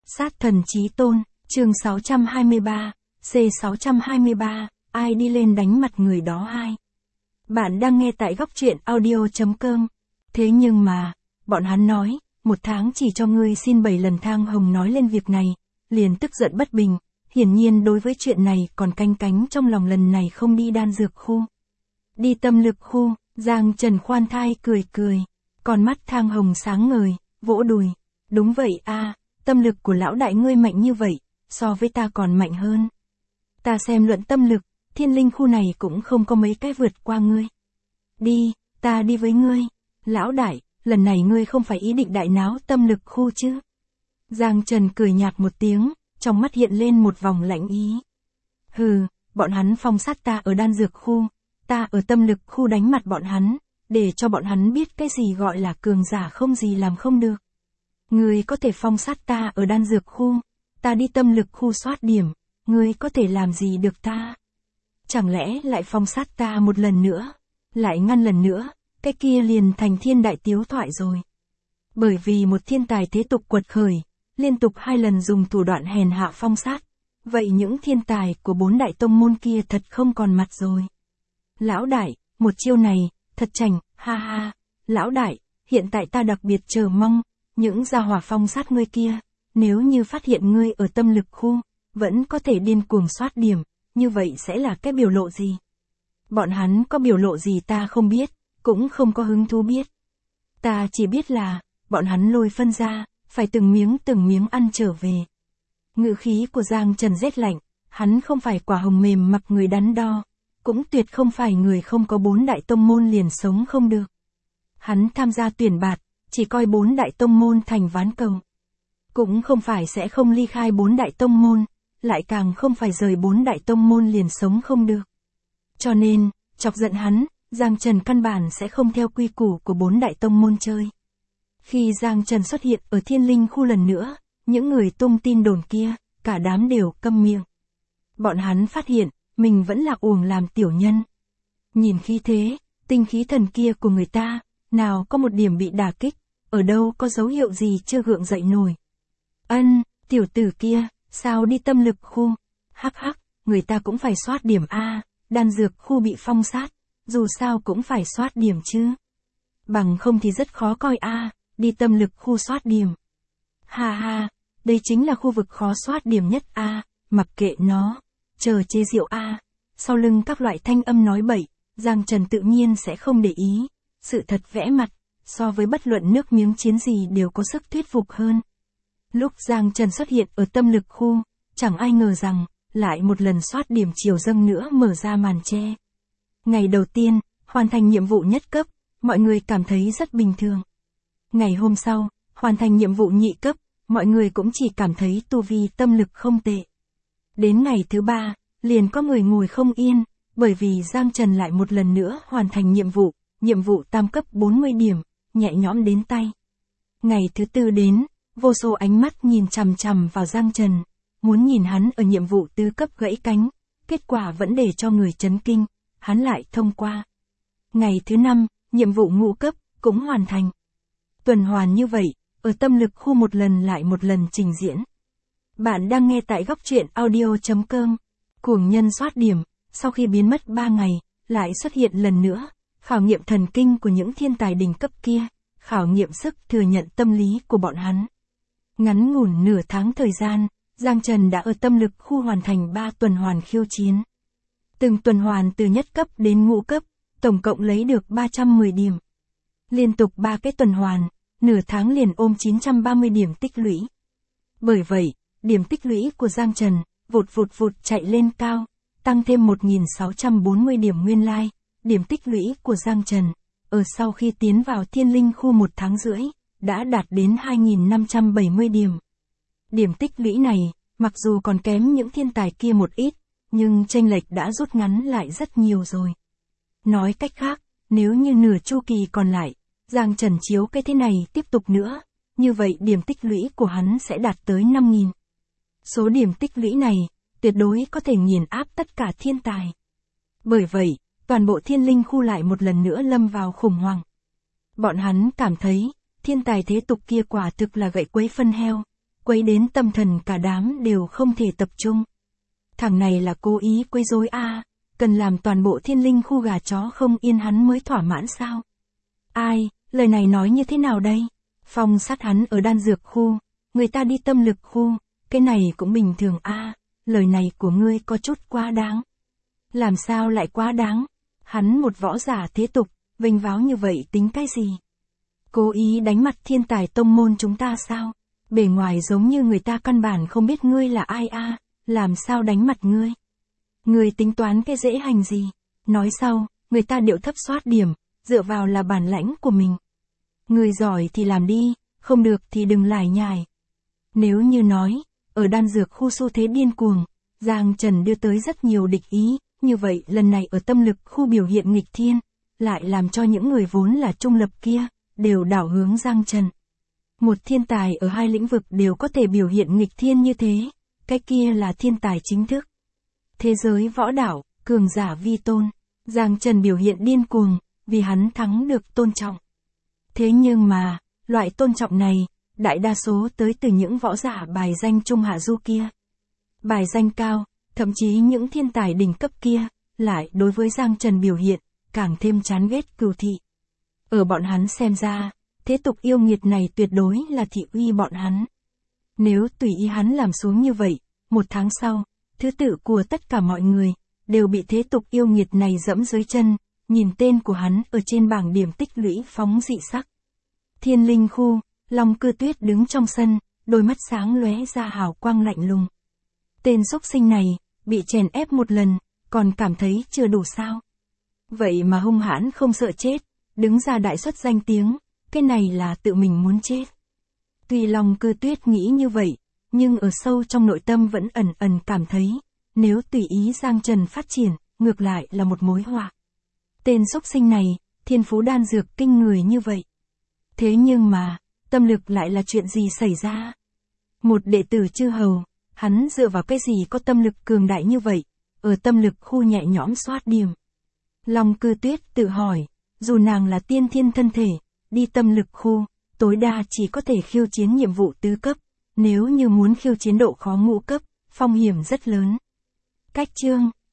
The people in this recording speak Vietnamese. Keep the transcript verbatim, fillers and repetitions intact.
Sát thần chí tôn, chương sáu trăm hai mươi ba, C sáu trăm hai mươi ba, ai đi lên đánh mặt người đó ai? Bạn đang nghe tại góc truyện audio.com. Thế nhưng mà, bọn hắn nói, một tháng chỉ cho ngươi xin bảy lần. Thang Hồng nói lên việc này, liền tức giận bất bình, hiển nhiên đối với chuyện này còn canh cánh trong lòng, lần này không đi đan dược khu. Đi tâm lực khu, Giang Trần khoan thai cười cười, con mắt Thang Hồng sáng ngời, vỗ đùi. Đúng vậy a, tâm lực của lão đại ngươi mạnh như vậy, so với ta còn mạnh hơn. Ta xem luận tâm lực, thiên linh khu này cũng không có mấy cái vượt qua ngươi. Đi, ta đi với ngươi. Lão đại, lần này ngươi không phải ý định đại náo tâm lực khu chứ? Giang Trần cười nhạt một tiếng, trong mắt hiện lên một vòng lạnh ý. Hừ, bọn hắn phong sát ta ở đan dược khu, ta ở tâm lực khu đánh mặt bọn hắn, để cho bọn hắn biết cái gì gọi là cường giả không gì làm không được. Ngươi có thể phong sát ta ở đan dược khu, ta đi tâm lực khu soát điểm, ngươi có thể làm gì được ta? Chẳng lẽ lại phong sát ta một lần nữa, lại ngăn lần nữa, cái kia liền thành thiên đại tiếu thoại rồi. Bởi vì một thiên tài thế tục quật khởi, liên tục hai lần dùng thủ đoạn hèn hạ phong sát, vậy những thiên tài của bốn đại tông môn kia thật không còn mặt rồi. Lão đại, một chiêu này, thật chảnh, ha ha, lão đại, hiện tại ta đặc biệt chờ mong, những gia hỏa phong sát ngươi kia, nếu như phát hiện ngươi ở tâm lực khu, vẫn có thể điên cuồng soát điểm, như vậy sẽ là cái biểu lộ gì? Bọn hắn có biểu lộ gì ta không biết, cũng không có hứng thú biết. Ta chỉ biết là, bọn hắn lôi phân ra, phải từng miếng từng miếng ăn trở về. Ngữ khí của Giang Trần rét lạnh, hắn không phải quả hồng mềm mặc người đắn đo, cũng tuyệt không phải người không có bốn đại tông môn liền sống không được. Hắn tham gia tuyển bạt, chỉ coi bốn đại tông môn thành ván cầu. Cũng không phải sẽ không ly khai bốn đại tông môn, lại càng không phải rời bốn đại tông môn liền sống không được. Cho nên, chọc giận hắn, Giang Trần căn bản sẽ không theo quy củ của bốn đại tông môn chơi. Khi Giang Trần xuất hiện ở thiên linh khu lần nữa, những người tung tin đồn kia, cả đám đều câm miệng. Bọn hắn phát hiện, mình vẫn là uổng làm tiểu nhân. Nhìn khí thế, tinh khí thần kia của người ta, nào có một điểm bị đả kích, ở đâu có dấu hiệu gì chưa gượng dậy nổi. Ân, tiểu tử kia, sao đi tâm lực khu? Hắc hắc, người ta cũng phải soát điểm A, đan dược khu bị phong sát, dù sao cũng phải soát điểm chứ. Bằng không thì rất khó coi A, đi tâm lực khu soát điểm. Ha ha, đây chính là khu vực khó soát điểm nhất A, mặc kệ nó, chờ chê rượu A. Sau lưng các loại thanh âm nói bậy, Giang Trần tự nhiên sẽ không để ý, sự thật vẽ mặt, so với bất luận nước miếng chiến gì đều có sức thuyết phục hơn. Lúc Giang Trần xuất hiện ở tâm lực khu, chẳng ai ngờ rằng, lại một lần soát điểm chiều dâng nữa mở ra màn che. Ngày đầu tiên, hoàn thành nhiệm vụ nhất cấp, mọi người cảm thấy rất bình thường. Ngày hôm sau, hoàn thành nhiệm vụ nhị cấp, mọi người cũng chỉ cảm thấy tu vi tâm lực không tệ. Đến ngày thứ ba, liền có người ngồi không yên, bởi vì Giang Trần lại một lần nữa hoàn thành nhiệm vụ, nhiệm vụ tam cấp bốn mươi điểm, nhẹ nhõm đến tay. Ngày thứ tư đến, vô số ánh mắt nhìn chằm chằm vào Giang Trần, muốn nhìn hắn ở nhiệm vụ tứ cấp gãy cánh, kết quả vẫn để cho người chấn kinh, hắn lại thông qua. Ngày thứ năm, nhiệm vụ ngũ cấp, cũng hoàn thành. Tuần hoàn như vậy, ở tâm lực khu một lần lại một lần trình diễn. Bạn đang nghe tại góc truyện audio.com. Cuồng nhân soát điểm, sau khi biến mất ba ngày, lại xuất hiện lần nữa, khảo nghiệm thần kinh của những thiên tài đỉnh cấp kia, khảo nghiệm sức thừa nhận tâm lý của bọn hắn. Ngắn ngủn nửa tháng thời gian, Giang Trần đã ở tâm lực khu hoàn thành ba tuần hoàn khiêu chiến. Từng tuần hoàn từ nhất cấp đến ngũ cấp, tổng cộng lấy được ba trăm mười điểm. Liên tục ba cái tuần hoàn, nửa tháng liền ôm chín trăm ba mươi điểm tích lũy. Bởi vậy, điểm tích lũy của Giang Trần, vụt vụt vụt chạy lên cao, tăng thêm một nghìn sáu trăm bốn mươi điểm nguyên lai, điểm tích lũy của Giang Trần, ở sau khi tiến vào thiên linh khu một tháng rưỡi, đã đạt đến hai nghìn năm trăm bảy mươi điểm. Điểm tích lũy này, mặc dù còn kém những thiên tài kia một ít, nhưng chênh lệch đã rút ngắn lại rất nhiều rồi. Nói cách khác, nếu như nửa chu kỳ còn lại, Giang Trần chiếu cái thế này tiếp tục nữa, như vậy điểm tích lũy của hắn sẽ đạt tới năm nghìn. Số điểm tích lũy này, tuyệt đối có thể nghiền áp tất cả thiên tài. Bởi vậy, toàn bộ thiên linh khu lại một lần nữa lâm vào khủng hoảng. Bọn hắn cảm thấy, thiên tài thế tục kia quả thực là gậy quấy phân heo, quấy đến tâm thần cả đám đều không thể tập trung. Thằng này là cố ý quấy rối a, cần làm toàn bộ thiên linh khu gà chó không yên hắn mới thỏa mãn sao? Ai, lời này nói như thế nào đây? Phong sát hắn ở đan dược khu, người ta đi tâm lực khu, cái này cũng bình thường a, lời này của ngươi có chút quá đáng. Làm sao lại quá đáng? Hắn một võ giả thế tục, vênh váo như vậy tính cái gì? Cố ý đánh mặt thiên tài tông môn chúng ta sao? Bề ngoài giống như người ta căn bản không biết ngươi là ai a, làm sao đánh mặt ngươi? Ngươi tính toán cái dễ hành gì? Nói sau, người ta điệu thấp soát điểm, dựa vào là bản lãnh của mình. Ngươi giỏi thì làm đi, không được thì đừng lải nhải. Nếu như nói, ở đan dược khu xu thế điên cuồng, Giang Trần đưa tới rất nhiều địch ý, như vậy lần này ở tâm lực khu biểu hiện nghịch thiên, lại làm cho những người vốn là trung lập kia, đều đảo hướng Giang Trần. Một thiên tài ở hai lĩnh vực đều có thể biểu hiện nghịch thiên như thế, cái kia là thiên tài chính thức. Thế giới võ đạo, cường giả vi tôn, Giang Trần biểu hiện điên cuồng, vì hắn thắng được tôn trọng. Thế nhưng mà, loại tôn trọng này, đại đa số tới từ những võ giả bài danh trung hạ du kia. Bài danh cao, thậm chí những thiên tài đỉnh cấp kia, lại đối với Giang Trần biểu hiện, càng thêm chán ghét cừu thị. Ở bọn hắn xem ra, thế tục yêu nghiệt này tuyệt đối là thị uy bọn hắn. Nếu tùy ý hắn làm xuống như vậy, một tháng sau, thứ tự của tất cả mọi người, đều bị thế tục yêu nghiệt này dẫm dưới chân, nhìn tên của hắn ở trên bảng điểm tích lũy phóng dị sắc. Thiên linh khu, Long Cư Tuyết đứng trong sân, đôi mắt sáng lóe ra hào quang lạnh lùng. Tên xúc sinh này, bị chèn ép một lần, còn cảm thấy chưa đủ sao. Vậy mà hung hãn không sợ chết, đứng ra đại xuất danh tiếng, cái này là tự mình muốn chết. Tuy Long Cư Tuyết nghĩ như vậy, nhưng ở sâu trong nội tâm vẫn ẩn ẩn cảm thấy, nếu tùy ý Giang Trần phát triển, ngược lại là một mối họa. Tên xúc sinh này, thiên phú đan dược kinh người như vậy. Thế nhưng mà, tâm lực lại là chuyện gì xảy ra? Một đệ tử chư hầu, hắn dựa vào cái gì có tâm lực cường đại như vậy, ở tâm lực khu nhẹ nhõm soát điểm. Long Cư Tuyết tự hỏi, dù nàng là tiên thiên thân thể, đi tâm lực khu, tối đa chỉ có thể khiêu chiến nhiệm vụ tứ cấp, nếu như muốn khiêu chiến độ khó ngũ cấp, phong hiểm rất lớn. Cách chương